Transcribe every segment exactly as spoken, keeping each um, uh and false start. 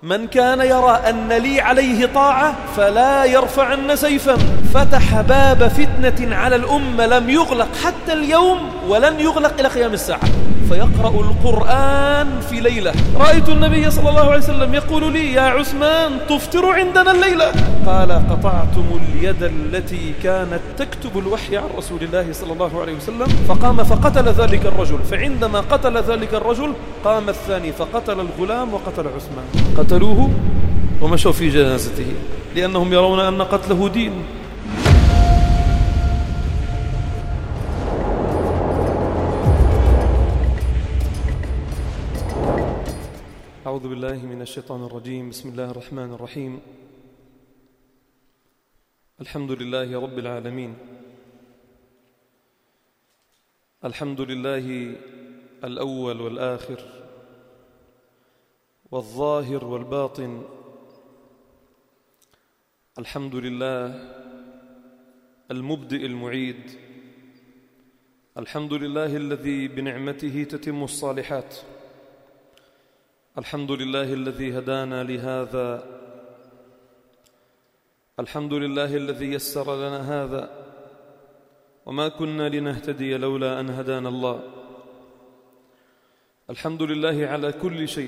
من كان يرى أن لي عليه طاعة فلا يرفعن سيفا. فتح باب فتنة على الأمة لم يغلق حتى اليوم ولن يغلق إلى قيام الساعة، فيقرأ القرآن في ليلة. رأيت النبي صلى الله عليه وسلم يقول لي: يا عثمان تفطر عندنا الليلة؟ قال: قطعتم اليد التي كانت تكتب الوحي عن رسول الله صلى الله عليه وسلم. فقام فقتل ذلك الرجل، فعندما قتل ذلك الرجل قام الثاني فقتل الغلام وقتل عثمان. قتلوه ومشوا في جنازته لأنهم يرون أن قتله دين. أعوذ بالله من الشيطان الرجيم. بسم الله الرحمن الرحيم. الحمد لله رب العالمين. الحمد لله الأول والآخر والظاهر والباطن. الحمد لله المبدئ المعيد. الحمد لله الذي بنعمته تتم الصالحات. الحمد لله الذي هدانا لهذا. الحمد لله الذي يسر لنا هذا، وما كنا لنهتدي لولا أن هدانا الله. الحمد لله على كل شيء.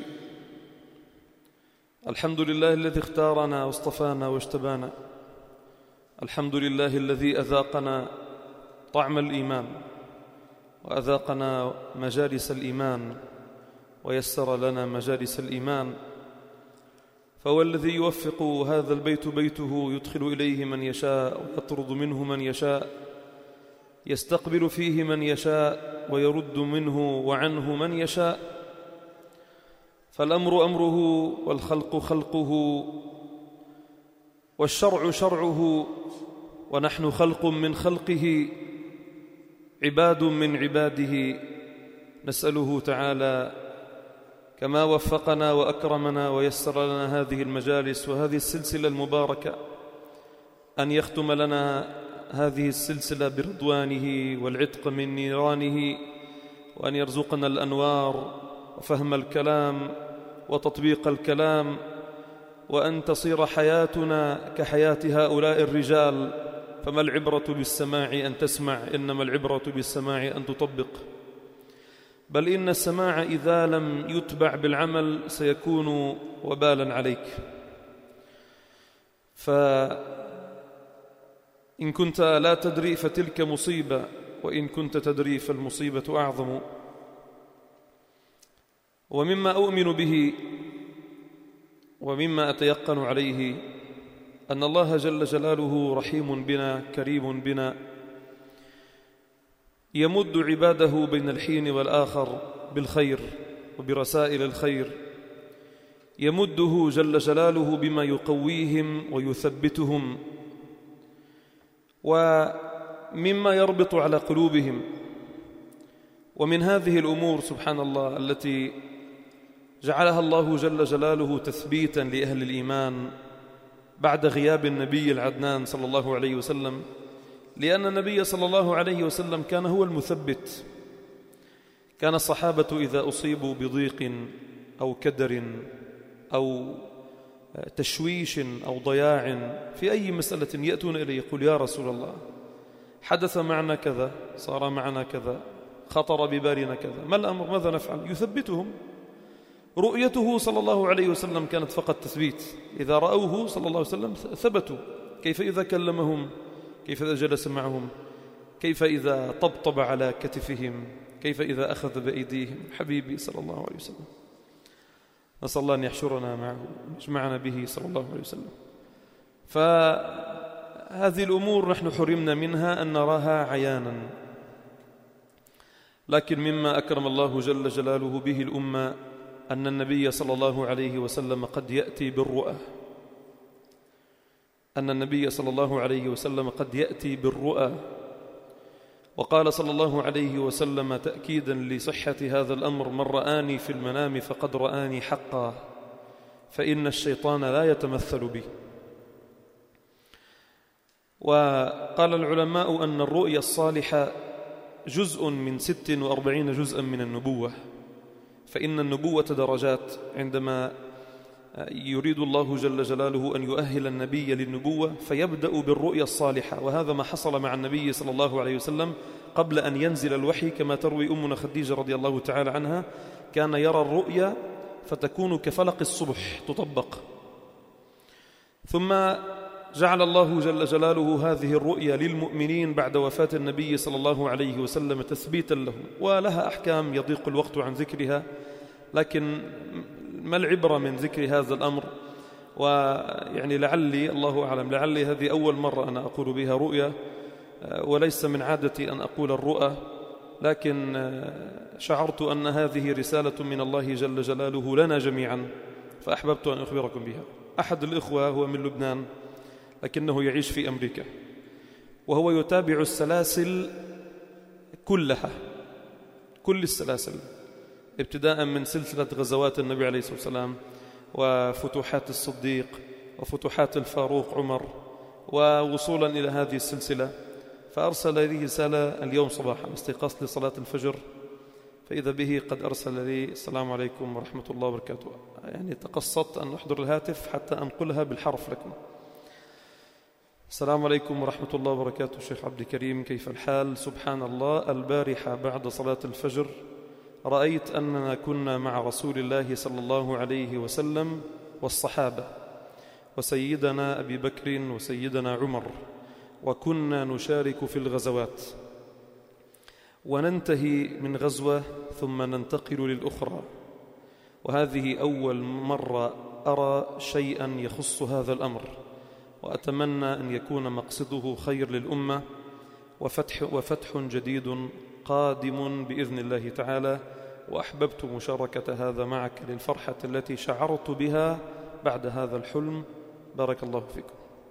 الحمد لله الذي اختارنا واصطفانا واجتبانا. الحمد لله الذي أذاقنا طعم الإيمان وأذاقنا مجالس الإيمان ويسر لنا مجالس الإيمان. فهو الذي يوفق هذا البيت بيته، يدخل إليه من يشاء ويطرد منه من يشاء، يستقبل فيه من يشاء ويرد منه وعنه من يشاء. فالأمر أمره والخلق خلقه والشرع شرعه، ونحن خلق من خلقه عباد من عباده. نسأله تعالى كما وفقنا وأكرمنا ويسر لنا هذه المجالس وهذه السلسلة المباركة أن يختم لنا هذه السلسلة برضوانه والعتق من نيرانه، وأن يرزقنا الأنوار وفهم الكلام وتطبيق الكلام، وأن تصير حياتنا كحياة هؤلاء الرجال. فما العبرة بالسماع أن تسمع، إنما العبرة بالسماع أن تطبق. بل إن السماع إذا لم يتبع بالعمل سيكون وبالا عليك. فإن كنت لا تدري فتلك مصيبة، وإن كنت تدري فالمصيبة أعظم. ومما أؤمن به ومما أتيقن عليه أن الله جل جلاله رحيم بنا كريم بنا، يمد عباده بين الحين والآخر بالخير وبرسائل الخير. يمده جل جلاله بما يقويهم ويثبتهم، ومما يربط على قلوبهم. ومن هذه الأمور سبحان الله التي جعلها الله جل جلاله تثبيتا لأهل الإيمان بعد غياب النبي العدنان صلى الله عليه وسلم، لأن النبي صلى الله عليه وسلم كان هو المثبت. كان الصحابة إذا أصيبوا بضيق أو كدر أو تشويش أو ضياع في أي مسألة يأتون إليه يقول: يا رسول الله حدث معنا كذا، صار معنا كذا، خطر ببالنا كذا، ما الأمر، ماذا نفعل؟ يثبتهم. رؤيته صلى الله عليه وسلم كانت فقط تثبيت. إذا رأوه صلى الله عليه وسلم ثبتوا. كيف إذا كلمهم؟ كيف إذا جلس معهم؟ كيف إذا طبطب على كتفهم؟ كيف إذا أخذ بأيديهم؟ حبيبي صلى الله عليه وسلم. نسأل الله أن يحشرنا معه ويجمعنا به صلى الله عليه وسلم. فهذه الأمور نحن حرمنا منها أن نراها عيانا، لكن مما أكرم الله جل جلاله به الأمة أن النبي صلى الله عليه وسلم قد يأتي بالرؤى. أن النبي صلى الله عليه وسلم قد يأتي بالرؤى. وقال صلى الله عليه وسلم تأكيدا لصحة هذا الأمر: من رآني في المنام فقد رآني حقا، فإن الشيطان لا يتمثل بي. وقال العلماء أن الرؤيا الصالحة جزء من ست وأربعين جزءا من النبوة، فإن النبوة درجات. عندما يريد الله جل جلاله أن يؤهل النبي للنبوة فيبدأ بالرؤيا الصالحة، وهذا ما حصل مع النبي صلى الله عليه وسلم قبل أن ينزل الوحي، كما تروي أمنا خديجة رضي الله تعالى عنها كان يرى الرؤيا فتكون كفلق الصبح تطبق، ثم جعل الله جل جلاله هذه الرؤيا للمؤمنين بعد وفاة النبي صلى الله عليه وسلم تثبيتا لهم، ولها أحكام يضيق الوقت عن ذكرها، لكن ما العبرة من ذكر هذا الأمر؟ ويعني لعلي الله أعلم لعلي هذه أول مرة أنا أقول بها رؤيا، وليس من عادتي أن أقول الرؤى، لكن شعرت أن هذه رسالة من الله جل جلاله لنا جميعا، فأحببت أن أخبركم بها. أحد الإخوة هو من لبنان لكنه يعيش في أمريكا، وهو يتابع السلاسل كلها، كل السلاسل، ابتداء من سلسلة غزوات النبي عليه الصلاة والسلام وفتوحات الصديق وفتوحات الفاروق عمر ووصولا إلى هذه السلسلة. فأرسل لي رسالة اليوم صباحا، استيقظت لصلاة الفجر فإذا به قد أرسل لي: السلام عليكم ورحمة الله وبركاته. يعني تقصدت أن أحضر الهاتف حتى أنقلها بالحرف لكم. السلام عليكم ورحمة الله وبركاته شيخ عبد الكريم، كيف الحال؟ سبحان الله، البارحة بعد صلاة الفجر رأيت أننا كنا مع رسول الله صلى الله عليه وسلم والصحابة وسيدنا أبي بكر وسيدنا عمر، وكنا نشارك في الغزوات وننتهي من غزوة ثم ننتقل للأخرى، وهذه أول مرة أرى شيئا يخص هذا الأمر، وأتمنى أن يكون مقصده خير للأمة وفتح, وفتح جديد قادم بإذن الله تعالى. وأحببت مشاركة هذا معك للفرحة التي شعرت بها بعد هذا الحلم. بارك الله فيكم.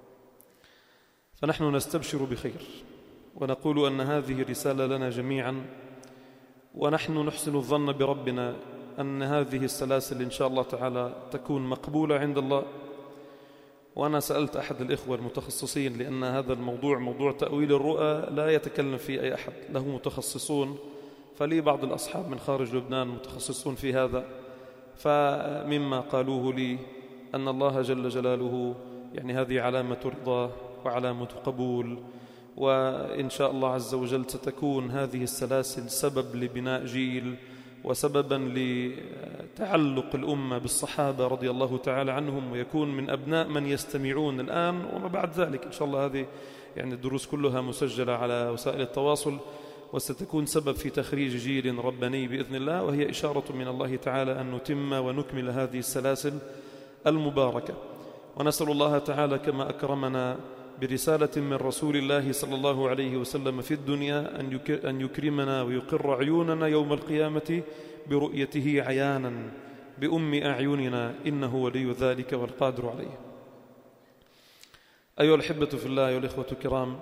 فنحن نستبشر بخير ونقول أن هذه رسالة لنا جميعا، ونحن نحسن الظن بربنا أن هذه السلاسل إن شاء الله تعالى تكون مقبولة عند الله. وأنا سألت أحد الإخوة المتخصصين، لأن هذا الموضوع موضوع تأويل الرؤى لا يتكلم فيه أي أحد، له متخصصون، فلي بعض الأصحاب من خارج لبنان متخصصون في هذا، فمما قالوه لي أن الله جل جلاله يعني هذه علامة رضا وعلامة قبول، وإن شاء الله عز وجل ستكون هذه السلاسل سبب لبناء جيل وسببا لتعلق الأمة بالصحابة رضي الله تعالى عنهم، ويكون من أبناء من يستمعون الآن وما بعد ذلك. إن شاء الله هذه يعني الدروس كلها مسجلة على وسائل التواصل، وستكون سبب في تخريج جيل رباني بإذن الله، وهي إشارة من الله تعالى أن نتم ونكمل هذه السلاسل المباركة. ونسأل الله تعالى كما أكرمنا برسالة من رسول الله صلى الله عليه وسلم في الدنيا أن يكرمنا ويقر عيوننا يوم القيامة برؤيته عيانا بأم أعيننا، إنه ولي ذلك والقادر عليه. أيها الأحبة في الله، أيها الإخوة الكرام،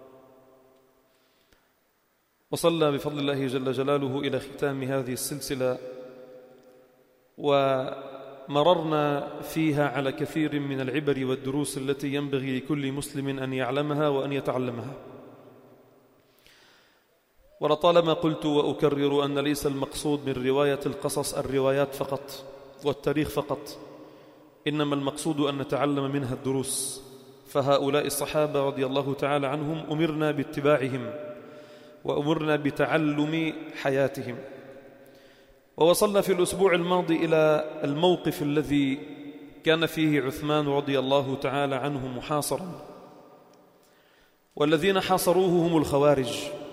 وصلنا بفضل الله جل جلاله إلى ختام هذه السلسلة، ومررنا فيها على كثير من العبر والدروس التي ينبغي لكل مسلم أن يعلمها وأن يتعلمها. ولطالما قلت وأكرر أن ليس المقصود من رواية القصص الروايات فقط والتاريخ فقط، إنما المقصود أن نتعلم منها الدروس. فهؤلاء الصحابة رضي الله تعالى عنهم أمرنا باتباعهم وأمرنا بتعلم حياتهم. ووصلنا في الأسبوع الماضي إلى الموقف الذي كان فيه عثمان رضي الله تعالى عنه محاصرا، والذين حاصروه هم الخوارج،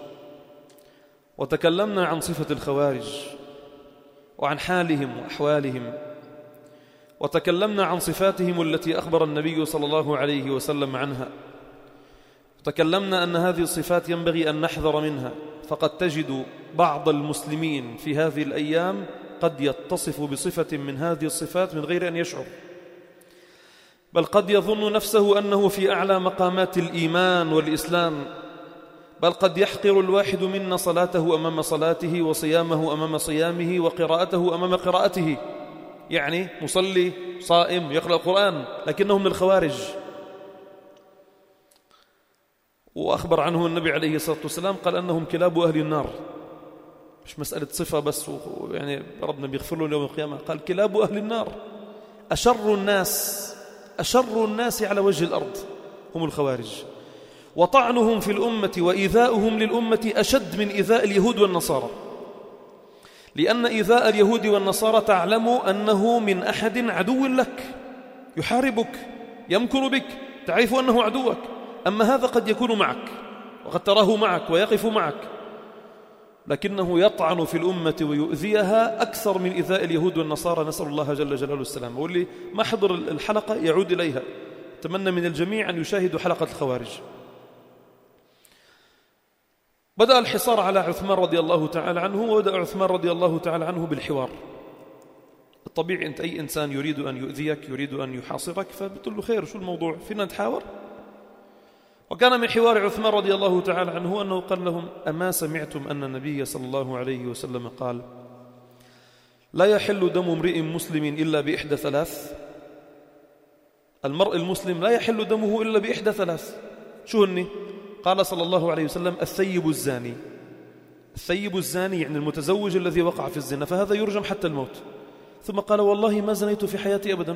وتكلمنا عن صفة الخوارج وعن حالهم وأحوالهم، وتكلمنا عن صفاتهم التي أخبر النبي صلى الله عليه وسلم عنها، وتكلمنا أن هذه الصفات ينبغي أن نحذر منها، فقد تجد بعض المسلمين في هذه الأيام قد يتصف بصفة من هذه الصفات من غير أن يشعر، بل قد يظن نفسه أنه في أعلى مقامات الإيمان والإسلام، بل قد يحقر الواحد منا صلاته أمام صلاته وصيامه أمام صيامه وقراءته أمام قراءته، يعني مصلي صائم يقرأ القرآن، لكنه من الخوارج. وأخبر عنه النبي عليه الصلاة والسلام قال أنهم كلاب أهل النار، مش مسألة صفة بس يعني ربنا بيغفر لهم يوم القيامة، قال كلاب أهل النار، أشر الناس أشر الناس على وجه الأرض هم الخوارج، وطعنهم في الأمة وإيذاؤهم للأمة أشد من إيذاء اليهود والنصارى، لأن إيذاء اليهود والنصارى تعلم أنه من أحد عدو لك يحاربك يمكر بك، تعرف أنه عدوك. أما هذا قد يكون معك وقد تراه معك ويقف معك، لكنه يطعن في الأمة ويؤذيها أكثر من إيذاء اليهود والنصارى، نسأل الله جل جلاله السلام. واللي ما حضر الحلقة يعود إليها، أتمنى من الجميع أن يشاهدوا حلقة الخوارج. بدأ الحصار على عثمان رضي الله تعالى عنه، وبدأ عثمان رضي الله تعالى عنه بالحوار. الطبيعي أنت أي إنسان يريد أن يؤذيك يريد أن يحاصرك فبتقول له خير، شو الموضوع، فينا نتحاور. وكان من حوار عثمان رضي الله تعالى عنه أنه قال لهم: أما سمعتم أن النبي صلى الله عليه وسلم قال: لا يحل دم امرئ مسلم إلا بإحدى ثلاث؟ المرء المسلم لا يحل دمه إلا بإحدى ثلاث. شو هني؟ قال صلى الله عليه وسلم: الثيب الزاني. الثيب الزاني يعني المتزوج الذي وقع في الزنا، فهذا يرجم حتى الموت. ثم قال: والله ما زنيت في حياتي أبدا،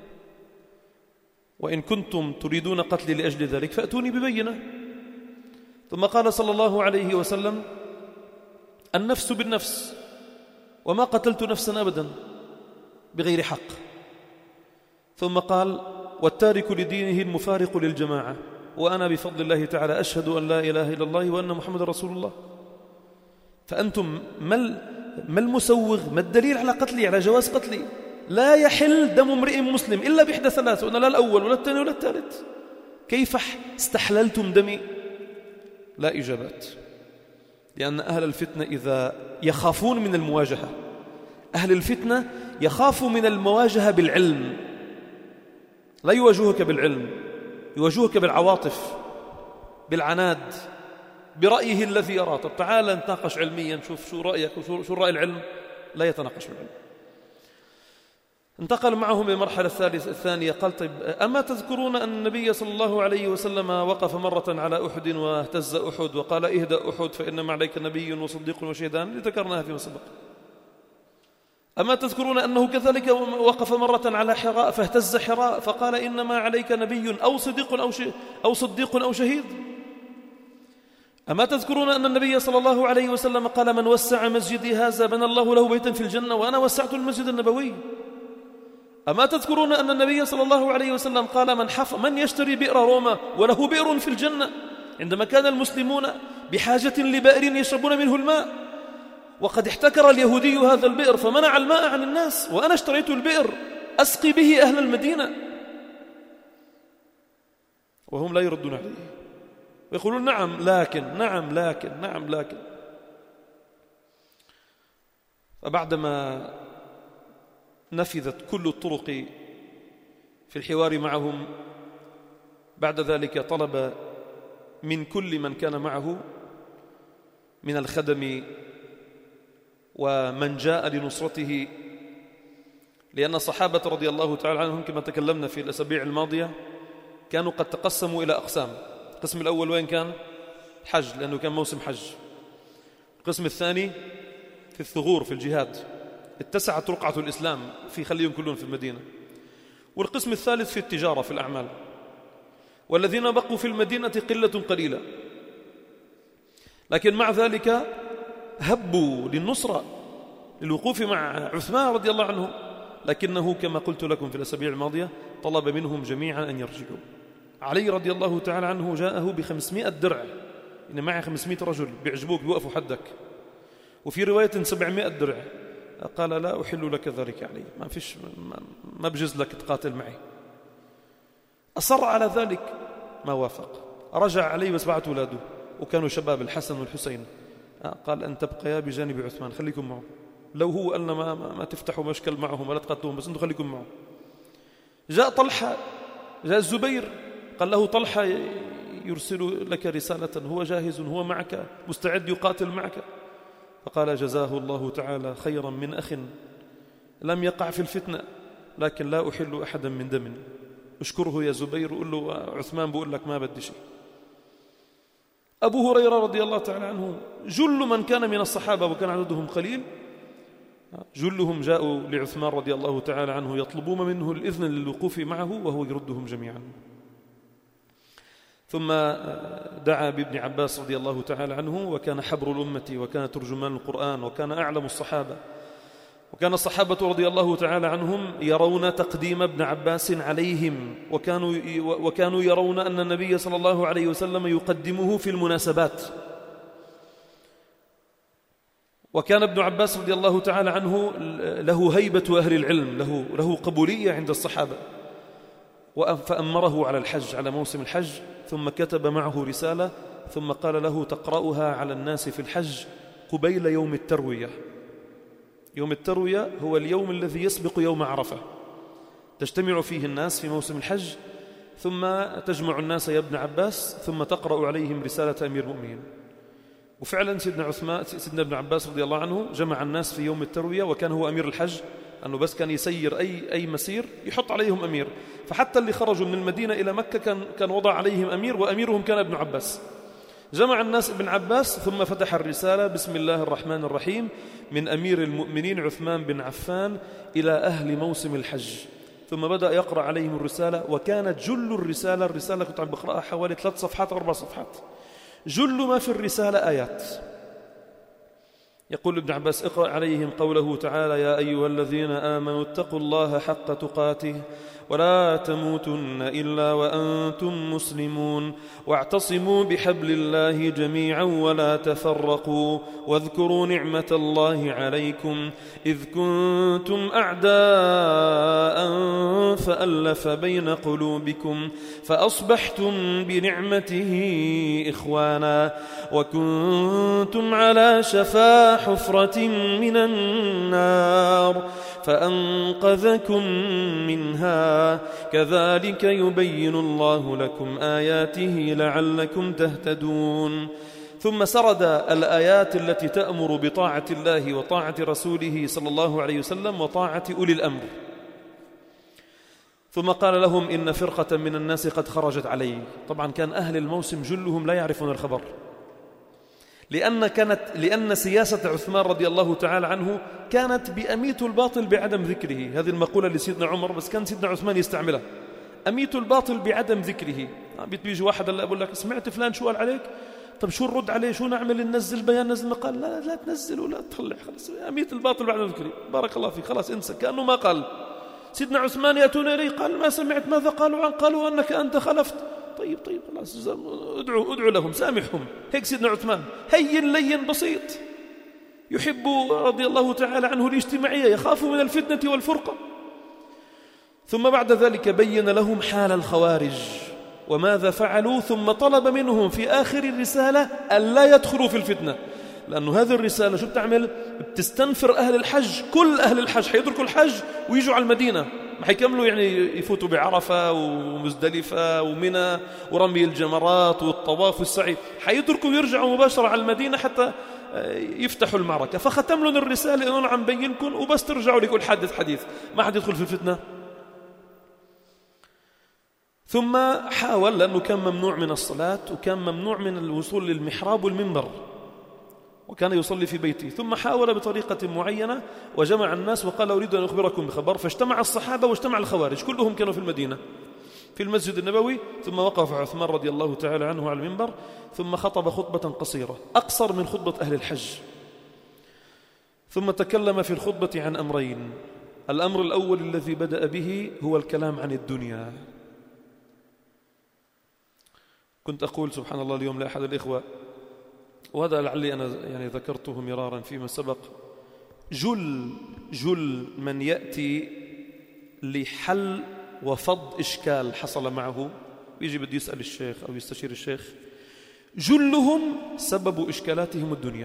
وإن كنتم تريدون قتلي لأجل ذلك فأتوني ببينة. ثم قال صلى الله عليه وسلم: النفس بالنفس، وما قتلت نفسا أبدا بغير حق. ثم قال: والتارك لدينه المفارق للجماعة، وأنا بفضل الله تعالى أشهد أن لا إله إلا الله وأن محمد رسول الله. فأنتم ما المسوغ، ما الدليل على قتلي، على جواز قتلي؟ لا يحل دم امرئ مسلم إلا بإحدى ثلاث، وأنا لا الأول ولا الثاني ولا الثالث. كيف استحللتم دمي؟ لا إجابات، لأن أهل الفتنة إذا يخافون من المواجهة، أهل الفتنة يخافوا من المواجهة بالعلم، لا يواجهك بالعلم، يواجهك بالعواطف، بالعناد، برأيه الذي يرى. طب تعال نتناقش علميا، شوف شو رأيك وشو رأي العلم. لا يتناقش بالعلم. انتقل معهم للمرحلة الثالثة الثانية. قال: طيب أما تذكرون أن النبي صلى الله عليه وسلم وقف مرة على أحد واهتز أحد وقال: اهدأ أحد فإنما عليك نبي وصديق وشهيدان، اللي ذكرناها فيما سبق. أما تذكرون أنه كذلك وقف مرة على حراء فاهتز حراء فقال: إنما عليك نبي أو صديق أو, أو صديق أو شهيد. أما تذكرون أن النبي صلى الله عليه وسلم قال: من وسع مسجدي هذا بنى الله له بيتا في الجنة وأنا وسعت المسجد النبوي. أما تذكرون أن النبي صلى الله عليه وسلم قال: من, حف من يشتري بئر روما وله بئر في الجنة، عندما كان المسلمون بحاجة لبئر يشربون منه الماء، وقد احتكر اليهودي هذا البئر فمنع الماء عن الناس، وأنا اشتريت البئر أسقي به أهل المدينة. وهم لا يردون عليه ويقولون: نعم لكن نعم لكن نعم لكن. فبعدما نفذت كل الطرق في الحوار معهم، بعد ذلك طلب من كل من كان معه من الخدم ومن جاء لنصرته، لأن الصحابة رضي الله تعالى عنهم كما تكلمنا في الأسابيع الماضية كانوا قد تقسموا إلى أقسام. القسم الأول وين كان؟ حج، لأنه كان موسم حج. القسم الثاني في الثغور في الجهاد، اتسعت رقعة الإسلام في خليهم كلهم في المدينة. والقسم الثالث في التجارة في الأعمال، والذين بقوا في المدينة قلة قليلة، لكن مع ذلك هبوا للنصرة للوقوف مع عثمان رضي الله عنه. لكنه كما قلت لكم في الأسابيع الماضية طلب منهم جميعا أن يرجعوا. علي رضي الله تعالى عنه جاءه بخمسمائة درع، إن معي خمسمائة رجل بيعجبوك بيوقفوا حدك، وفي رواية سبعمائة درع. قال: لا أحل لك ذلك علي، ما فيش ما بجز لك تقاتل معي. أصر على ذلك، ما وافق. رجع علي بسبعة أولاده وكانوا شباب، الحسن والحسين. قال: أن تبقيا بجانب عثمان، خليكم معه. لو هو قالنا ما, ما, ما تفتحوا مشكل معهم ولا تقاتلوهم، بس أنتم خليكم معه. جاء طلحة، جاء الزبير، قال له طلحة يرسل لك رسالة، هو جاهز، هو معك مستعد يقاتل معك. فقال: جزاه الله تعالى خيرا من أخ لم يقع في الفتنة، لكن لا أحل أحدا من دم. اشكره يا زبير، وقل له عثمان بقول لك ما بدي شيء. أبو هريرة رضي الله تعالى عنه، جل من كان من الصحابة وكان عددهم قليل، جلهم جاءوا لعثمان رضي الله تعالى عنه يطلبون منه الإذن للوقوف معه وهو يردهم جميعا. ثم دعا بابن عباس رضي الله تعالى عنه، وكان حبر الأمة وكان ترجمان القرآن وكان أعلم الصحابة، وكان الصحابة رضي الله تعالى عنهم يرون تقديم ابن عباس عليهم، وكانوا وكانوا يرون أن النبي صلى الله عليه وسلم يقدمه في المناسبات. وكان ابن عباس رضي الله تعالى عنه له هيبة أهل العلم، له له قبولية عند الصحابة، فأمره على الحج، على موسم الحج، ثم كتب معه رسالة، ثم قال له تقرأها على الناس في الحج قبيل يوم التروية. يوم التروية هو اليوم الذي يسبق يوم عرفة، تجتمع فيه الناس في موسم الحج، ثم تجمع الناس يا ابن عباس، ثم تقرأ عليهم رسالة أمير المؤمنين. وفعلا سيدنا عثمان سيدنا ابن عباس رضي الله عنه جمع الناس في يوم التروية، وكان هو أمير الحج، أنه بس كان يسير أي أي مسير يحط عليهم أمير، فحتى اللي خرجوا من المدينة إلى مكة كان كان وضع عليهم أمير، وأميرهم كان ابن عباس. جمع الناس ابن عباس، ثم فتح الرسالة بسم الله الرحمن الرحيم من أمير المؤمنين عثمان بن عفان إلى أهل موسم الحج، ثم بدأ يقرأ عليهم الرسالة. وكانت جل الرسالة الرسالة كنت عم بقرأها حوالي ثلاث صفحات أو أربع صفحات، جل ما في الرسالة آيات. يقول ابن عباس اقرأ عليهم قوله تعالى يا أيها الذين آمنوا اتقوا الله حق تقاته ولا تموتن إلا وأنتم مسلمون واعتصموا بحبل الله جميعا ولا تفرقوا واذكروا نعمة الله عليكم إذ كنتم أعداء فألف بين قلوبكم فأصبحتم بنعمته إخوانا وكنتم على شفا حفرة من النار فأنقذكم منها كذلك يبين الله لكم آياته لعلكم تهتدون. ثم سرد الآيات التي تأمر بطاعة الله وطاعة رسوله صلى الله عليه وسلم وطاعة أولي الأمر. ثم قال لهم إن فرقة من الناس قد خرجت علي. طبعا كان أهل الموسم جلهم لا يعرفون الخبر، لأن كانت لأن سياسة عثمان رضي الله تعالى عنه كانت بأميت الباطل بعدم ذكره. هذه المقولة لسيدنا عمر، بس كان سيدنا عثمان يستعملها، أميت الباطل بعدم ذكره. بيجي واحد هلا بقول لك سمعت فلان شو قال عليك، طب شو نرد عليه، شو نعمل، ننزل بيان، ننزل مقال؟ لا لا تنزل ولا تطلع، خلاص أميت الباطل بعدم ذكره، بارك الله فيك، خلاص انسى كأنه ما قال. سيدنا عثمان يأتون إليه قال ما سمعت ماذا قالوا عن قالوا أنك أنت خلفت. طيب طيب خلاص ادعوا ادعوا لهم سامحهم. هيك سيدنا عثمان هين لين بسيط، يحب رضي الله تعالى عنه الاجتماعية، يخاف من الفتنة والفرقة. ثم بعد ذلك بين لهم حال الخوارج وماذا فعلوا، ثم طلب منهم في آخر الرسالة ألا يدخلوا في الفتنة، لأنه هذه الرسالة شو بتعمل؟ بتستنفر أهل الحج، كل أهل الحج حيتركوا الحج ويجوا على المدينة، ما حيكملوا يعني يفوتوا بعرفة ومزدلفة ومنى ورمي الجمرات والطواف والسعي، حيتركوا ويرجعوا مباشرة على المدينة حتى يفتحوا المعركة. فختم لهم الرسالة إنه عم بينكم وبس ترجعوا لكل حدث حديث، ما حد يدخل في الفتنة. ثم حاول، لأنه كان ممنوع من الصلاة وكان ممنوع من الوصول للمحراب والمنبر، وكان يصلي في بيته، ثم حاول بطريقة معينة وجمع الناس وقال أريد أن أخبركم بخبر. فاجتمع الصحابة واجتمع الخوارج كلهم كانوا في المدينة في المسجد النبوي. ثم وقف عثمان رضي الله تعالى عنه على المنبر، ثم خطب خطبة قصيرة أقصر من خطبة أهل الحج. ثم تكلم في الخطبة عن أمرين. الأمر الأول الذي بدأ به هو الكلام عن الدنيا. كنت أقول سبحان الله اليوم لأحد الإخوة، وهذا لعلي أنا يعني ذكرته مرارا فيما سبق، جل جل من يأتي لحل وفض إشكال حصل معه ويجي بده يسأل الشيخ أو يستشير الشيخ، جلهم سبب إشكالاتهم الدنيا،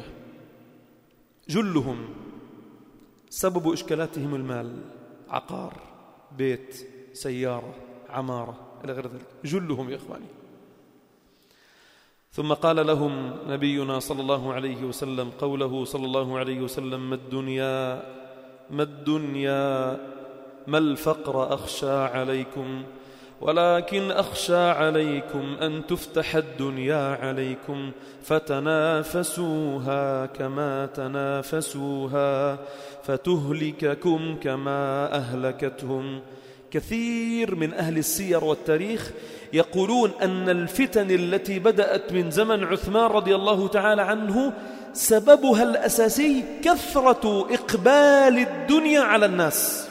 جلهم سبب إشكالاتهم المال، عقار، بيت، سيارة، عمارة إلى غير ذلك، جلهم يا إخواني. ثم قال لهم نبينا صلى الله عليه وسلم قوله صلى الله عليه وسلم ما الدنيا ما الدنيا ما الفقر أخشى عليكم ولكن أخشى عليكم أن تفتح الدنيا عليكم فتنافسوها كما تنافسوها فتهلككم كما أهلكتهم. كثير من أهل السير والتاريخ يقولون أن الفتن التي بدأت من زمن عثمان رضي الله تعالى عنه سببها الأساسي كثرة إقبال الدنيا على الناس.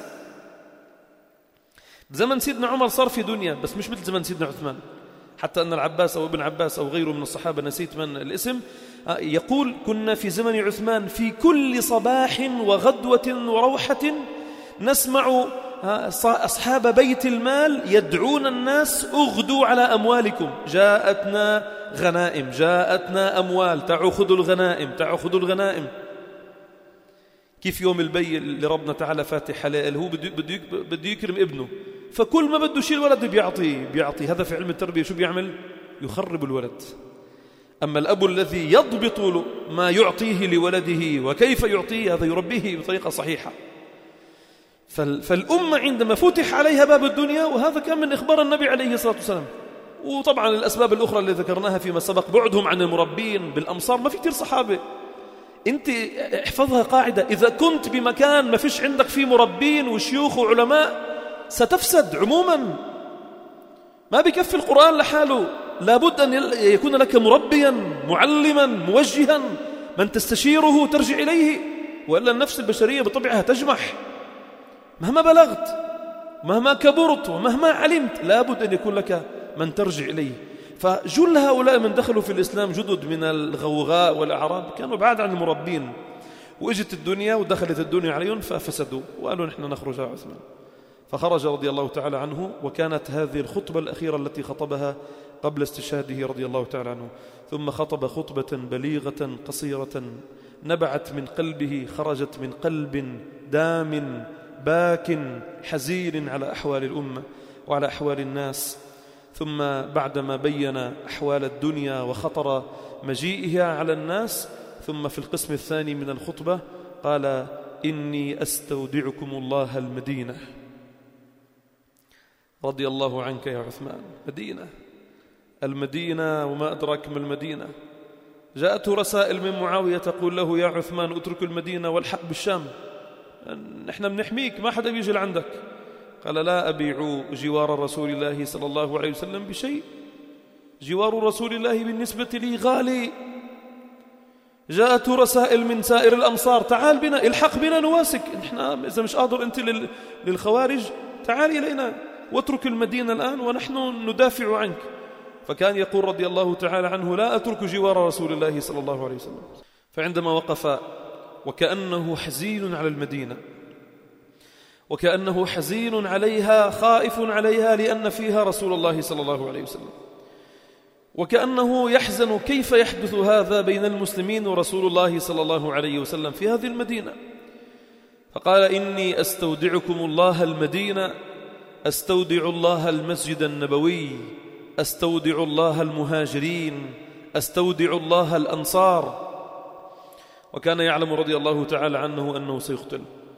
بزمن سيدنا عمر صار في دنيا، بس مش مثل زمن سيدنا عثمان. حتى أن العباس أو ابن عباس أو غيره من الصحابة، نسيت من الاسم، يقول كنا في زمن عثمان في كل صباح وغدوة وروحة نسمع أصحاب بيت المال يدعون الناس اغدوا على أموالكم، جاءتنا غنائم، جاءتنا أموال، تعوا خذوا الغنائم، تعوا خذوا الغنائم. كيف يوم البي اللي ربنا تعالى فاتح عليه، اللي هو بده بده يكرم ابنه، فكل ما بده شيء الولد بيعطيه بيعطيه. هذا في علم التربية شو بيعمل؟ يخرب الولد. أما الأب الذي يضبط ما يعطيه لولده وكيف يعطيه، هذا يربيه بطريقة صحيحة. فالأمة عندما فتح عليها باب الدنيا، وهذا كان من إخبار النبي عليه الصلاة والسلام. وطبعا الأسباب الأخرى اللي ذكرناها فيما سبق، بعدهم عن المربين بالأمصار، ما في كتير صحابة. أنت احفظها قاعدة، إذا كنت بمكان ما فيش عندك فيه مربين وشيوخ وعلماء ستفسد عموما. ما بكفي القرآن لحاله، لابد أن يكون لك مربيا معلما موجها من تستشيره ترجع إليه، وإلا النفس البشرية بطبعها تجمح. مهما بلغت، مهما كبرت، ومهما علمت، لابد أن يكون لك من ترجع إليه. فجل هؤلاء من دخلوا في الإسلام جدد من الغوغاء والأعراب كانوا بعاد عن المربين، وإجت الدنيا ودخلت الدنيا عليهم ففسدوا وقالوا نحن نخرج على عثمان. فخرج رضي الله تعالى عنه، وكانت هذه الخطبة الأخيرة التي خطبها قبل استشهاده رضي الله تعالى عنه. ثم خطب خطبة بليغة قصيرة نبعت من قلبه، خرجت من قلب دام باك حزين على أحوال الأمة وعلى أحوال الناس. ثم بعدما بين أحوال الدنيا وخطر مجيئها على الناس، ثم في القسم الثاني من الخطبة قال إني أستودعكم الله المدينة. رضي الله عنك يا عثمان. مدينة، المدينة وما أدراك ما المدينة. جاءته رسائل من معاوية تقول له يا عثمان اترك المدينة والحق بالشام، نحن بنحميك، ما حدا بيجي لعندك. قال لا أبيع جوار رسول الله صلى الله عليه وسلم بشيء، جوار رسول الله بالنسبة لي غالي. جاءته رسائل من سائر الأمصار تعال بنا، الحق بنا نواسك، نحن إذا مش قادر أنت للخوارج تعال إلينا واترك المدينة الآن ونحن ندافع عنك. فكان يقول رضي الله تعالى عنه لا أترك جوار رسول الله صلى الله عليه وسلم. فعندما وقف وكأنه حزين على المدينة، وكأنه حزين عليها، خائف عليها لأن فيها رسول الله صلى الله عليه وسلم، وكأنه يحزن كيف يحدث هذا بين المسلمين ورسول الله صلى الله عليه وسلم في هذه المدينة. فقال إني أستودعكم الله المدينة، أستودع الله المسجد النبوي، أستودع الله المهاجرين، أستودع الله الأنصار. وكان يعلم رضي الله تعالى عنه أنه سيقتل.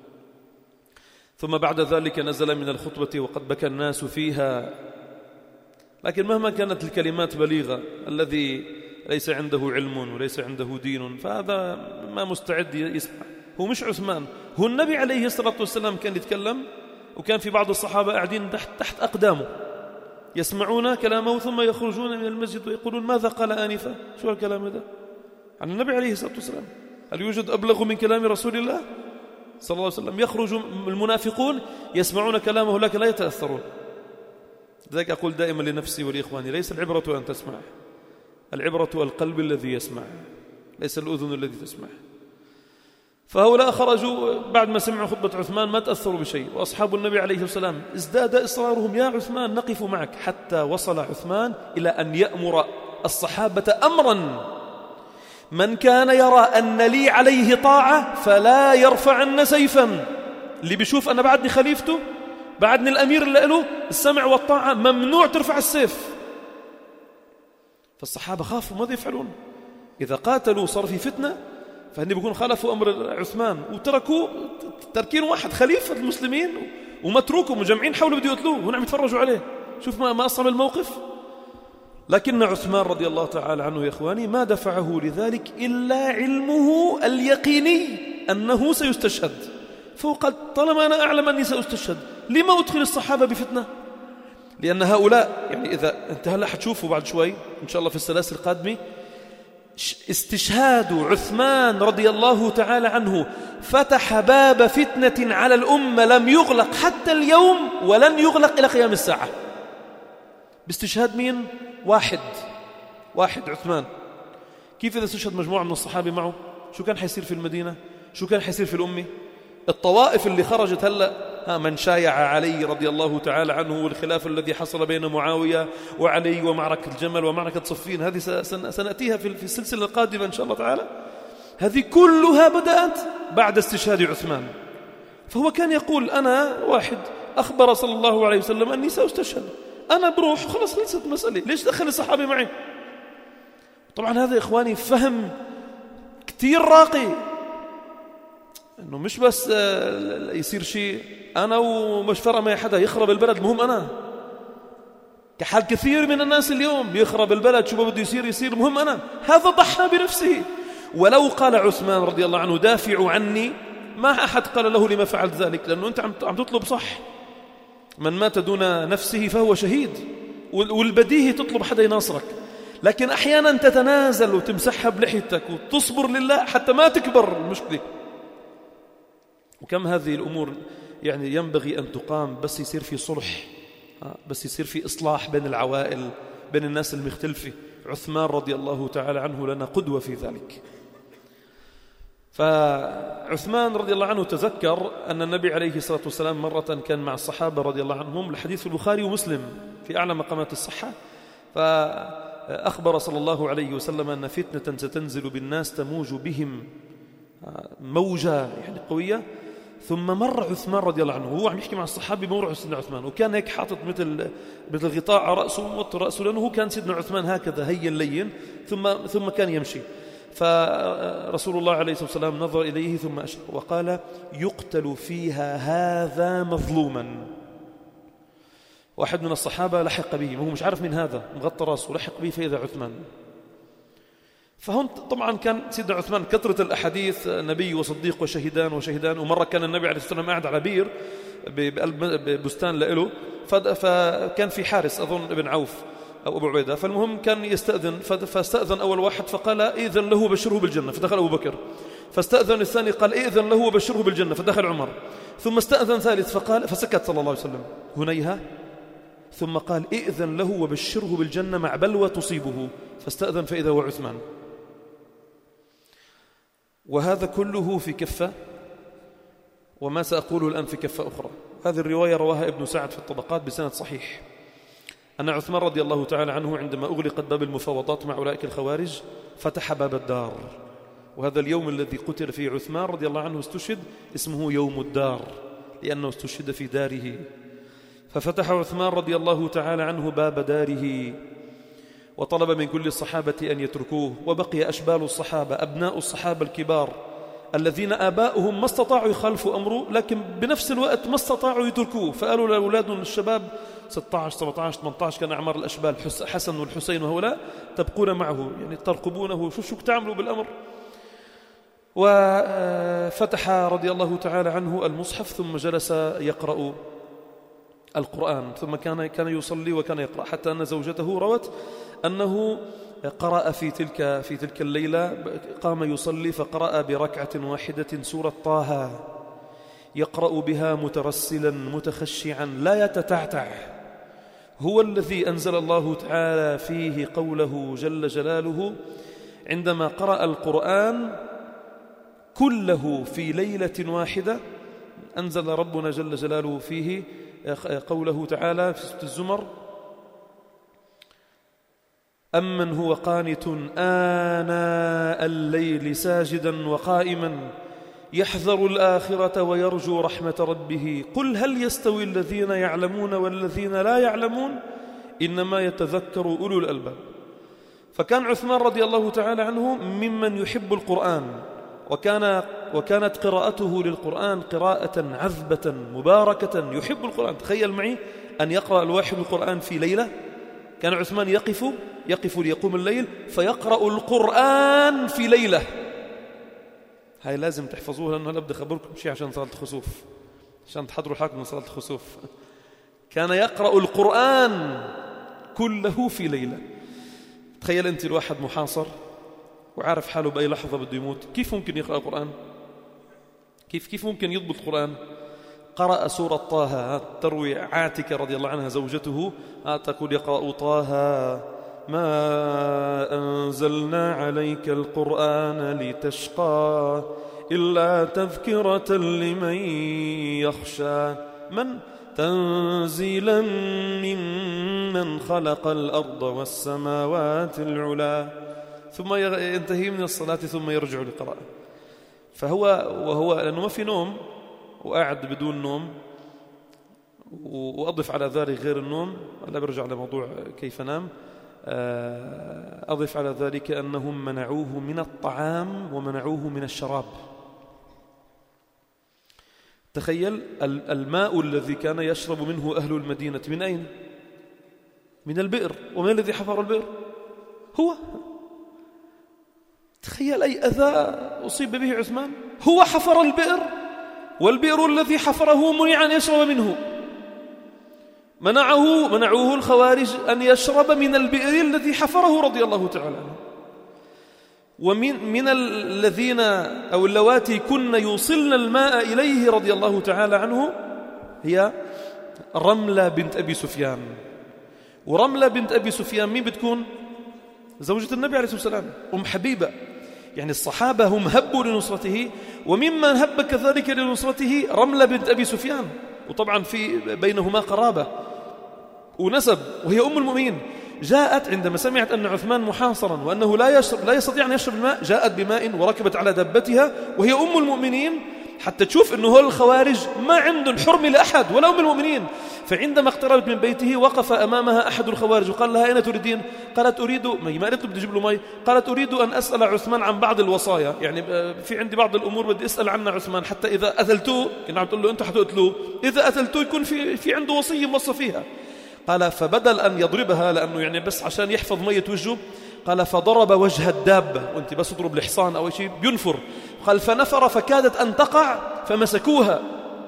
ثم بعد ذلك نزل من الخطبة وقد بكى الناس فيها، لكن مهما كانت الكلمات بليغة، الذي ليس عنده علم وليس عنده دين فهذا ما مستعد يسمع. هو مش عثمان، هو النبي عليه الصلاة والسلام كان يتكلم، وكان في بعض الصحابة قاعدين تحت, تحت أقدامه يسمعون كلامه ثم يخرجون من المسجد ويقولون ماذا قال آنفا؟ شو الكلام هذا عن النبي عليه الصلاة والسلام؟ هل يوجد أبلغ من كلام رسول الله صلى الله عليه وسلم؟ يخرج المنافقون يسمعون كلامه لكن لا يتأثرون. ذلك أقول دائما لنفسي ولإخواني ليس العبرة أن تسمع، العبرة القلب الذي يسمع، ليس الأذن الذي تسمع. فهؤلاء خرجوا بعد ما سمعوا خطبة عثمان ما تأثروا بشيء، وأصحاب النبي عليه السلام ازداد إصرارهم يا عثمان نقف معك، حتى وصل عثمان إلى أن يأمر الصحابة أمرا من كان يرى أن لي عليه طاعة فلا يرفعن سيفا. اللي بيشوف أنا بعدني خليفته، بعدني الأمير اللي له السمع والطاعة، ممنوع ترفع السيف. فالصحابة خافوا ماذا يفعلون؟ إذا قاتلوا صار في فتنة، فهني بيكون خالفوا أمر عثمان وتركوا تركين واحد خليفة المسلمين ومتروكوا مجمعين حوله بده يقتلوه ونعم يتفرجوا عليه. شوف ما, ما أصعب الموقف. لكن عثمان رضي الله تعالى عنه يا إخواني ما دفعه لذلك إلا علمه اليقيني أنه سيستشهد. فهو قال طالما أنا أعلم أني سأستشهد لما أدخل الصحابة بفتنة؟ لأن هؤلاء يعني إذا أنت هلأ حتشوفوا بعد شوي إن شاء الله في السلاسل القادمة استشهاد عثمان رضي الله تعالى عنه فتح باب فتنة على الأمة لم يغلق حتى اليوم ولن يغلق إلى قيام الساعة. باستشهاد مين؟ واحد واحد عثمان. كيف إذا استشهد مجموعة من الصحابة معه شو كان حيصير في المدينة؟ شو كان حيصير في الأمة؟ الطوائف اللي خرجت هلأ ها من شايع علي رضي الله تعالى عنه والخلاف الذي حصل بين معاوية وعلي ومعركة الجمل ومعركة صفين هذه سنأتيها في السلسلة القادمة إن شاء الله تعالى. هذه كلها بدأت بعد استشهاد عثمان. فهو كان يقول أنا واحد أخبر صلى الله عليه وسلم أني سأستشهد، أنا بروح خلص خلصت مسألة، ليش دخل الصحابة معي؟ طبعا هذا إخواني فهم كتير راقي، إنه مش بس يصير شيء أنا ومش فرق معي حدا يخرب البلد مهم أنا، كحال كثير من الناس اليوم يخرب البلد شو بده يصير يصير مهم أنا. هذا ضحى بنفسه. ولو قال عثمان رضي الله عنه دافعوا عني ما أحد قال له لما فعلت ذلك، لأنه أنت عم تطلب صح، من مات دون نفسه فهو شهيد، والبديهي تطلب حدا يناصرك، لكن أحيانا تتنازل وتمسحها بلحيتك وتصبر لله حتى ما تكبر المشكلة. وكم هذه الأمور يعني ينبغي أن تقام بس يصير في صلح، بس يصير في إصلاح بين العوائل بين الناس المختلفة. عثمان رضي الله تعالى عنه لنا قدوة في ذلك. فعثمان رضي الله عنه تذكر أن النبي عليه الصلاة والسلام مرة كان مع الصحابة رضي الله عنهم، الحديث في البخاري ومسلم في أعلى مقامات الصحة، فأخبر صلى الله عليه وسلم أن فتنة ستنزل بالناس تموج بهم موجة يعني قوية. ثم مر عثمان رضي الله عنه، هو عم يحكي مع الصحابة مر سيدنا عثمان، وكان هيك حاطط مثل مثل غطاء على رأسه موطي رأسه، لأنه هو كان سيدنا عثمان هكذا هين لين ثم ثم كان يمشي. فرسول الله عليه الصلاة والسلام نظر إليه ثم أشار وقال يقتل فيها هذا مظلوما. واحد من الصحابة لحق به، وهو مش عارف من هذا، مغطى رأسه، لحق به فإذا عثمان. فهم طبعا كان سيدنا عثمان كثرة الأحاديث نبي وصديق وشهدان وشهدان، ومرة كان النبي عليه الصلاة والسلام قاعد على بير ببستان لإله، فكان في حارس أظن ابن عوف أو أبو عبيدة، فالمهم كان يستأذن، فاستأذن أول واحد فقال إذن له بشره بالجنة، فدخل أبو بكر. فاستأذن الثاني قال إذن له بشره بالجنة، فدخل عمر. ثم استأذن ثالث فقال، فسكت صلى الله عليه وسلم هنيها، ثم قال إذن له وبشره بالجنة مع بلوى تصيبه، فاستأذن فإذا هو عثمان. وهذا كله في كفة، وما سأقوله الآن في كفة أخرى. هذه الرواية رواها ابن سعد في الطبقات بسند صحيح، أن عثمان رضي الله تعالى عنه عندما أغلقت باب المفاوضات مع أولئك الخوارج فتح باب الدار، وهذا اليوم الذي قتل فيه عثمان رضي الله عنه استشهد اسمه يوم الدار، لأنه استشهد في داره. ففتح عثمان رضي الله تعالى عنه باب داره وطلب من كل الصحابة أن يتركوه، وبقي أشبال الصحابة أبناء الصحابة الكبار الذين آباؤهم ما استطاعوا يخالفوا أمره، لكن بنفس الوقت ما استطاعوا يتركوه، فقالوا لأولادهم الشباب ستة عشر سبعة عشر ثمانية عشر كان أعمار الأشبال حسن والحسين وهؤلاء، تبقون معه يعني ترقبونه، شو شو تعملوا بالأمر. وفتح رضي الله تعالى عنه المصحف ثم جلس يقرأ القرآن، ثم كان كان يصلي وكان يقرأ، حتى أن زوجته روت أنه قرأ في تلك في تلك الليلة، قام يصلي فقرأ بركعة واحدة سورة طه، يقرأ بها مترسلا متخشعا لا يتتعتع. هو الذي أنزل الله تعالى فيه قوله جل جلاله عندما قرأ القرآن كله في ليلة واحدة، أنزل ربنا جل جلاله فيه قوله تعالى في سورة الزمر أمن هو قانت آناء الليل ساجدا وقائما يحذر الآخرة ويرجو رحمة ربه قل هل يستوي الذين يعلمون والذين لا يعلمون إنما يتذكر أولو الألباب. فكان عثمان رضي الله تعالى عنه ممن يحب القرآن، وكان وكانت قراءته للقرآن قراءة عذبة مباركة، يحب القرآن. تخيل معي أن يقرأ الواحد القرآن في ليلة؟ كان عثمان يقف يقف ليقوم الليل فيقرأ القرآن في ليلة. هاي لازم تحفظوها، لأنه أنا بدي أخبركم شيء عشان صلاة الخسوف، عشان تحضروا حالكم من صلاة الخسوف. كان يقرأ القرآن كله في ليلة. تخيل أنت الواحد محاصر وعارف حاله بأي لحظة بده يموت، كيف ممكن يقرأ القرآن؟ كيف كيف ممكن يضبط القرآن؟ قرأ سورة طه، تروي عاتكة رضي الله عنها زوجته تقول يقرأ طه ما أنزلنا عليك القرآن لتشقى إلا تذكرة لمن يخشى من تنزيلا ممن خلق الأرض والسماوات العلا، ثم ينتهي من الصلاة ثم يرجع للقراءة. فهو وهو لأنه ما في نوم وقاعد بدون نوم، وأضف على ذلك غير النوم، لا برجع لموضوع كيف نام، أضف على ذلك أنهم منعوه من الطعام ومنعوه من الشراب. تخيل الماء الذي كان يشرب منه أهل المدينة من أين؟ من البئر. ومن الذي حفر البئر؟ هو. تخيل أي أذى أصيب به عثمان. هو حفر البئر، والبئر الذي حفره منع أن يشرب منه. منعه منعوه الخوارج أن يشرب من البئر الذي حفره رضي الله تعالى عنه. ومن من الذين أو اللواتي كن يوصلن الماء إليه رضي الله تعالى عنه هي رملة بنت أبي سفيان. ورملة بنت أبي سفيان مين بتكون؟ زوجة النبي عليه الصلاة والسلام، أم حبيبة. يعني الصحابة هم هبوا لنصرته، وممن هب كذلك لنصرته رملة بنت أبي سفيان، وطبعا في بينهما قرابة ونسب، وهي أم المؤمنين. جاءت عندما سمعت أن عثمان محاصرا وأنه لا يشرب لا يستطيع أن يشرب الماء، جاءت بماء وركبت على دابتها وهي أم المؤمنين، حتى تشوف أنه هو الخوارج ما عندهم حرم لأحد ولا أم المؤمنين. فعندما اقتربت من بيته وقف أمامها أحد الخوارج وقال لها أين تريدين؟ قالت أريد مي، ما قالت له بدي أجيب له مي، قالت أريد أن أسأل عثمان عن بعض الوصايا، يعني في عندي بعض الأمور بدي أسأل عنها عثمان، حتى إذا قتلتوه، كنا عم تقول له أنت حتقتلوه، إذا قتلتوه يكون في في عنده وصية موصى فيها. قال فبدل أن يضربها لأنه يعني بس عشان يحفظ مية وجهه، قال فضرب وجه الدابة، وانت بس تضرب الحصان أو شيء بينفر، قال فنفر فكادت أن تقع فمسكوها،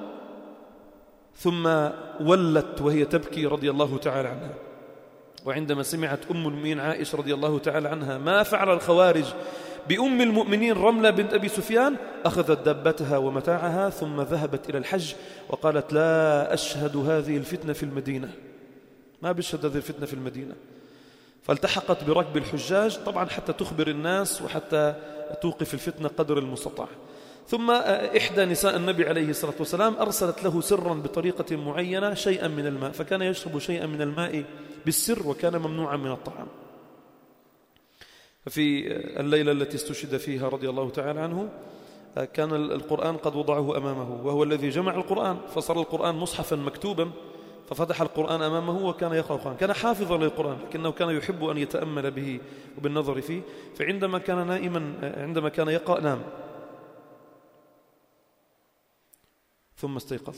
ثم ولت وهي تبكي رضي الله تعالى عنها. وعندما سمعت أم المؤمنين عائشة رضي الله تعالى عنها ما فعل الخوارج بأم المؤمنين رملة بنت أبي سفيان، أخذت دابتها ومتاعها ثم ذهبت إلى الحج وقالت لا أشهد هذه الفتنة في المدينة، ما بشهد هذه الفتنة في المدينة. فالتحقت بركب الحجاج طبعا حتى تخبر الناس وحتى توقف الفتنة قدر المستطاع. ثم إحدى نساء النبي عليه الصلاة والسلام أرسلت له سرا بطريقة معينة شيئا من الماء، فكان يشرب شيئا من الماء بالسر وكان ممنوعا من الطعام. ففي الليلة التي استشهد فيها رضي الله تعالى عنه كان القرآن قد وضعه أمامه، وهو الذي جمع القرآن، فصار القرآن مصحفا مكتوبا، ففتح القرآن أمامه وكان يقرأ القرآن. كان حافظا للقرآن لكنه كان يحب أن يتأمل به وبالنظر فيه، فعندما كان نائما عندما كان يقرأ نام ثم استيقظ،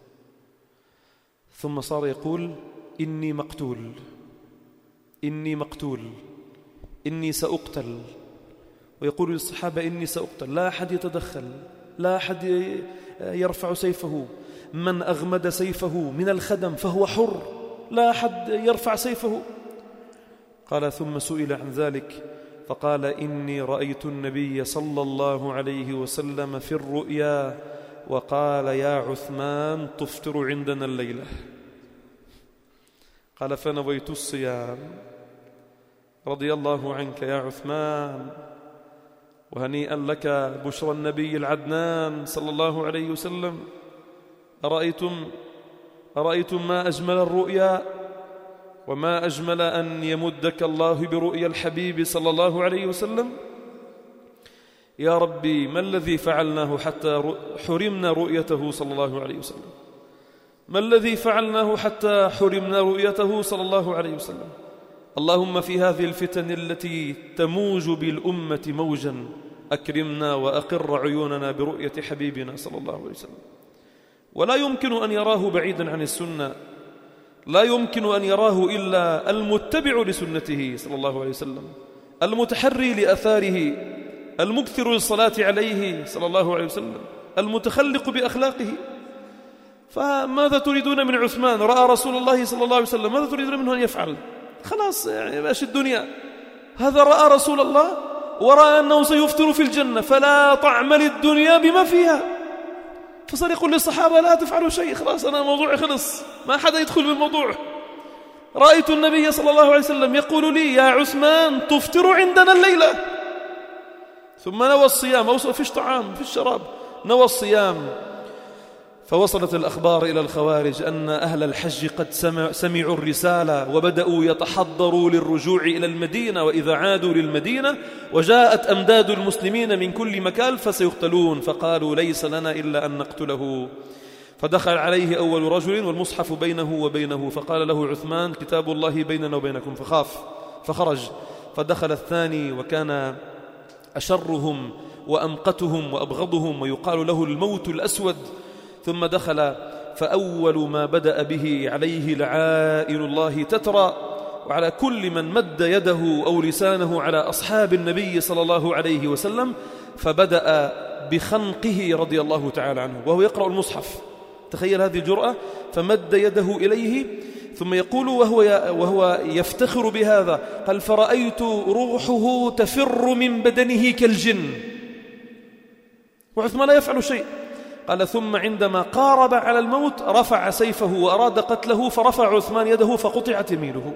ثم صار يقول إني مقتول إني مقتول إني سأقتل، ويقول للصحابة إني سأقتل، لا أحد يتدخل، لا أحد يرفع سيفه، من أغمد سيفه من الخدم فهو حر، لا أحد يرفع سيفه. قال ثم سئل عن ذلك فقال إني رأيت النبي صلى الله عليه وسلم في الرؤيا وقال يا عثمان تفطر عندنا الليلة. قال فنويت الصيام. رضي الله عنك يا عثمان، وهنيئا لك بشرى النبي العدنان صلى الله عليه وسلم. أرأيتم أرأيتم ما أجمل الرؤيا، وما أجمل أن يمدك الله برؤيا الحبيب صلى الله عليه وسلم. يا ربي ما الذي فعلناه حتى حرمنا رؤيته صلى الله عليه وسلم؟ ما الذي فعلناه حتى حرمنا رؤيته صلى الله عليه وسلم؟ اللهم في هذه الفتن التي تموج بالأمة موجا أكرمنا وأقر عيوننا برؤية حبيبنا صلى الله عليه وسلم. ولا يمكن أن يراه بعيدا عن السنة، لا يمكن أن يراه إلا المتبع لسنته صلى الله عليه وسلم، المتحري لأثاره، المكثر للصلاة عليه صلى الله عليه وسلم، المتخلق بأخلاقه. فماذا تريدون من عثمان؟ رأى رسول الله صلى الله عليه وسلم، ماذا تريدون منه أن يفعل؟ خلاص يعني باش الدنيا. هذا رأى رسول الله ورأى أنه سيفطر في الجنة، فلا طعم للدنيا بما فيها، فصار يقول للصحابة لا تفعلوا شيء، خلاص أنا موضوعي خلص، ما حدا يدخل بالموضوع. رأيت النبي صلى الله عليه وسلم يقول لي يا عثمان تفطر عندنا الليلة، ثم نوى الصيام، أو فيش طعام فيش شراب، نوى الصيام. فوصلت الأخبار إلى الخوارج أن أهل الحج قد سمعوا الرسالة وبدأوا يتحضروا للرجوع إلى المدينة، وإذا عادوا للمدينة وجاءت أمداد المسلمين من كل مكان فسيقتلون، فقالوا ليس لنا إلا أن نقتله. فدخل عليه أول رجل والمصحف بينه وبينه، فقال له عثمان كتاب الله بيننا وبينكم، فخاف فخرج. فدخل الثاني وكان أشرهم وأمقتهم وأبغضهم، ويقال له الموت الأسود. ثم دخل فأول ما بدأ به عليه لعائن الله تترى وعلى كل من مد يده أو لسانه على أصحاب النبي صلى الله عليه وسلم، فبدأ بخنقه رضي الله تعالى عنه وهو يقرأ المصحف. تخيل هذه الجرأة، فمد يده إليه ثم يقول وهو وهو يفتخر بهذا، قال فرأيت روحه تفر من بدنه كالجن، وعثمان لا يفعل شيء. قال ثم عندما قارب على الموت رفع سيفه وأراد قتله، فرفع عثمان يده فقطعت يمينه.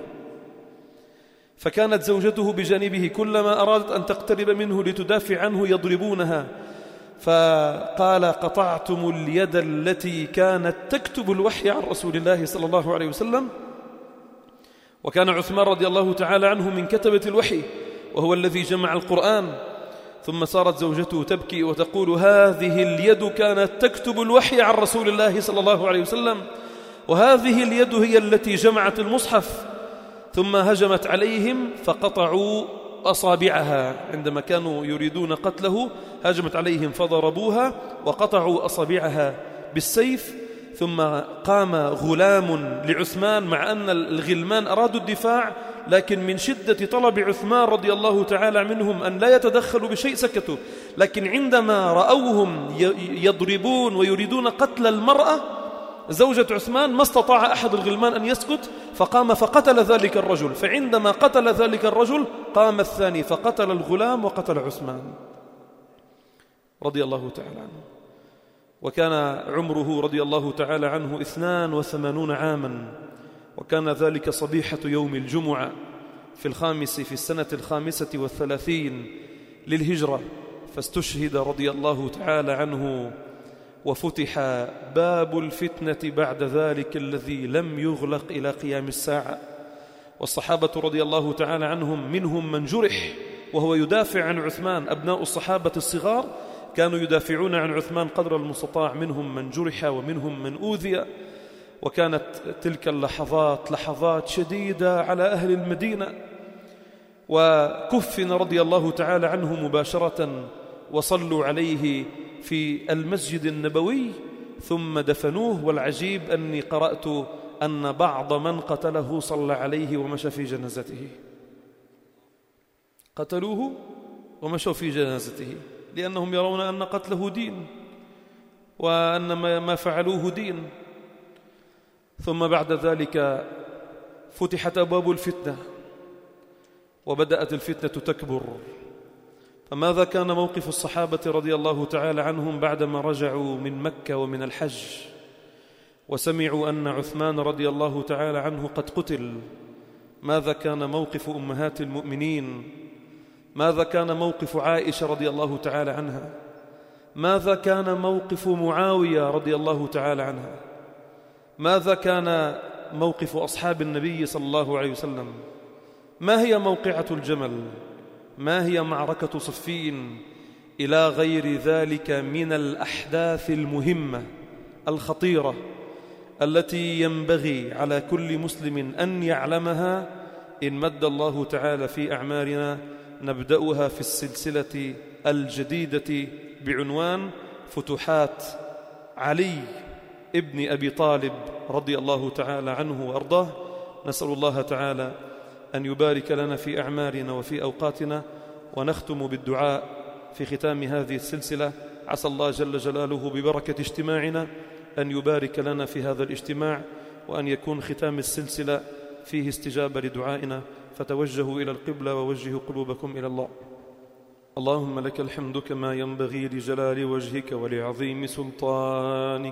فكانت زوجته بجانبه، كلما أرادت أن تقترب منه لتدافع عنه يضربونها، فقال قطعتم اليد التي كانت تكتب الوحي عن رسول الله صلى الله عليه وسلم. وكان عثمان رضي الله تعالى عنه من كتبة الوحي، وهو الذي جمع القرآن. ثم صارت زوجته تبكي وتقول هذه اليد كانت تكتب الوحي عن رسول الله صلى الله عليه وسلم، وهذه اليد هي التي جمعت المصحف. ثم هجمت عليهم فقطعوا أصابعها، عندما كانوا يريدون قتله هجمت عليهم فضربوها وقطعوا أصابعها بالسيف. ثم قام غلام لعثمان، مع أن الغلمان أرادوا الدفاع، لكن من شدة طلب عثمان رضي الله تعالى منهم أن لا يتدخلوا بشيء سكتوا. لكن عندما رأوهم يضربون ويريدون قتل المرأة زوجة عثمان ما استطاع أحد الغلمان أن يسكت، فقام فقتل ذلك الرجل. فعندما قتل ذلك الرجل قام الثاني فقتل الغلام وقتل عثمان رضي الله تعالى عنه. وكان عمره رضي الله تعالى عنه اثنان وثمانون عاما، وكان ذلك صبيحة يوم الجمعة في الخامس في السنة الخامسة والثلاثين للهجرة، فاستشهد رضي الله تعالى عنه. وفتح باب الفتنة بعد ذلك الذي لم يغلق إلى قيام الساعة. والصحابة رضي الله تعالى عنهم منهم من جرح وهو يدافع عن عثمان، أبناء الصحابة الصغار كانوا يدافعون عن عثمان قدر المستطاع، منهم من جرح ومنهم من أوذي. وكانت تلك اللحظات لحظات شديدة على أهل المدينة. وكفن رضي الله تعالى عنه مباشرة، وصلوا عليه في المسجد النبوي ثم دفنوه. والعجيب أني قرأت أن بعض من قتله صلى عليه ومشى في جنازته، قتلوه ومشوا في جنازته، لأنهم يرون أن قتله دين وأن ما فعلوه دين. ثم بعد ذلك فتحت أبواب الفتنة وبدأت الفتنة تكبر. فماذا كان موقف الصحابة رضي الله تعالى عنهم بعدما رجعوا من مكة ومن الحج وسمعوا أن عثمان رضي الله تعالى عنه قد قتل؟ ماذا كان موقف أمهات المؤمنين؟ ماذا كان موقف عائشة رضي الله تعالى عنها؟ ماذا كان موقف معاوية رضي الله تعالى عنها؟ ماذا كان موقف أصحاب النبي صلى الله عليه وسلم؟ ما هي موقعة الجمل؟ ما هي معركة صفين؟ إلى غير ذلك من الأحداث المهمة الخطيرة التي ينبغي على كل مسلم أن يعلمها. إن مد الله تعالى في أعمارنا نبدأها في السلسلة الجديدة بعنوان فتوحات علي ابن أبي طالب رضي الله تعالى عنه وأرضاه. نسأل الله تعالى أن يبارك لنا في أعمارنا وفي أوقاتنا، ونختم بالدعاء في ختام هذه السلسلة. عسى الله جل جلاله ببركة اجتماعنا أن يبارك لنا في هذا الاجتماع، وأن يكون ختام السلسلة فيه استجابة لدعائنا. فتوجهوا إلى القبلة ووجهوا قلوبكم إلى الله. اللهم لك الحمد كما ينبغي لجلال وجهك ولعظيم سلطانك،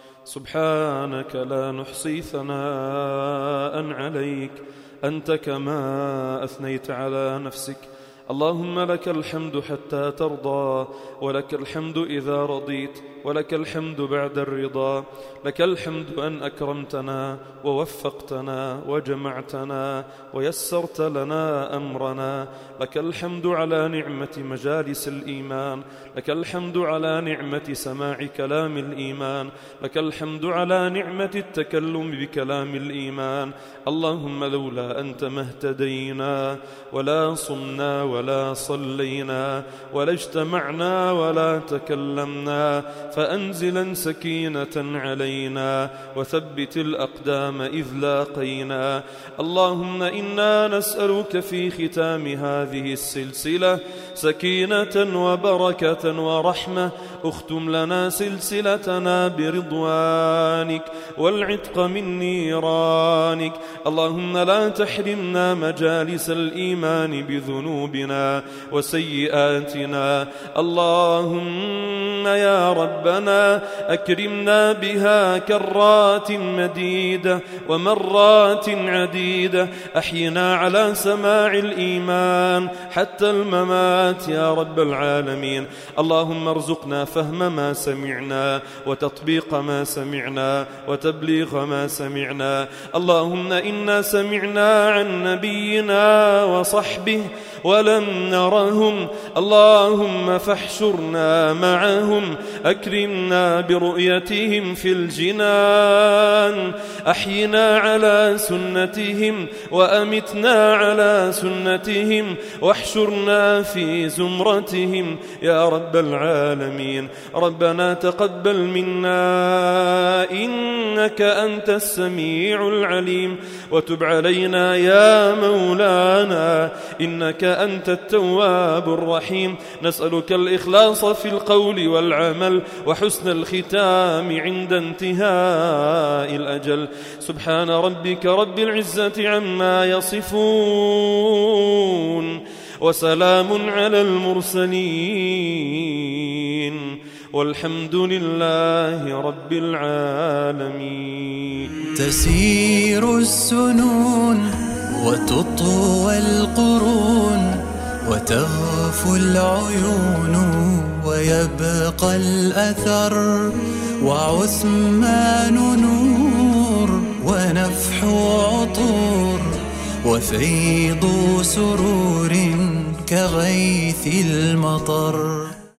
سبحانك لا نحصي ثناء عليك، أنت كما أثنيت على نفسك. اللهم لك الحمد حتى ترضى، ولك الحمد إذا رضيت، ولك الحمد بعد الرضا. لك الحمد أن أكرمتنا ووفقتنا وجمعتنا ويسرت لنا أمرنا. لك الحمد على نعمة مجالس الإيمان، لك الحمد على نعمة سماع كلام الإيمان، لك الحمد على نعمة التكلم بكلام الإيمان. اللهم لولا أنت ما اهتدينا ولا صمنا ولا صلينا ولا اجتمعنا ولا تكلمنا، فأنزلا سكينة علينا وثبت الأقدام إذ لاقينا. اللهم إنا نسألك في ختام هذه السلسلة سكينة وبركة ورحمة. اختم لنا سلسلتنا برضوانك والعتق من نيرانك. اللهم لا تحرمنا مجالس الإيمان بذنوبنا وسيئاتنا. اللهم يا ربنا أكرمنا بها كرات مديدة ومرات عديدة. أحينا على سماع الإيمان حتى الممات يا رب العالمين. اللهم ارزقنا فهم ما سمعنا وتطبيق ما سمعنا وتبليغ ما سمعنا. اللهم إنا سمعنا عن نبينا وصحبه ولم نرهم، اللهم فاحشرنا معهم، أكرمنا برؤيتهم في الجنان. أحينا على سنتهم وأمتنا على سنتهم، واحشرنا في زمرتهم يا رب العالمين. ربنا تقبل منا إنك أنت السميع العليم، وتب علينا يا مولانا إنك أنت التواب الرحيم. نسألك الإخلاص في القول والعمل وحسن الختام عند انتهاء الأجل. سبحان ربك رب العزة عما يصفون، وسلام على المرسلين، والحمد لله رب العالمين. تسير السنون وتطوى القرون وتغفو العيون ويبقى الأثر، وعثمان نور ونفح عطور وفيض سرور كغيث المطر.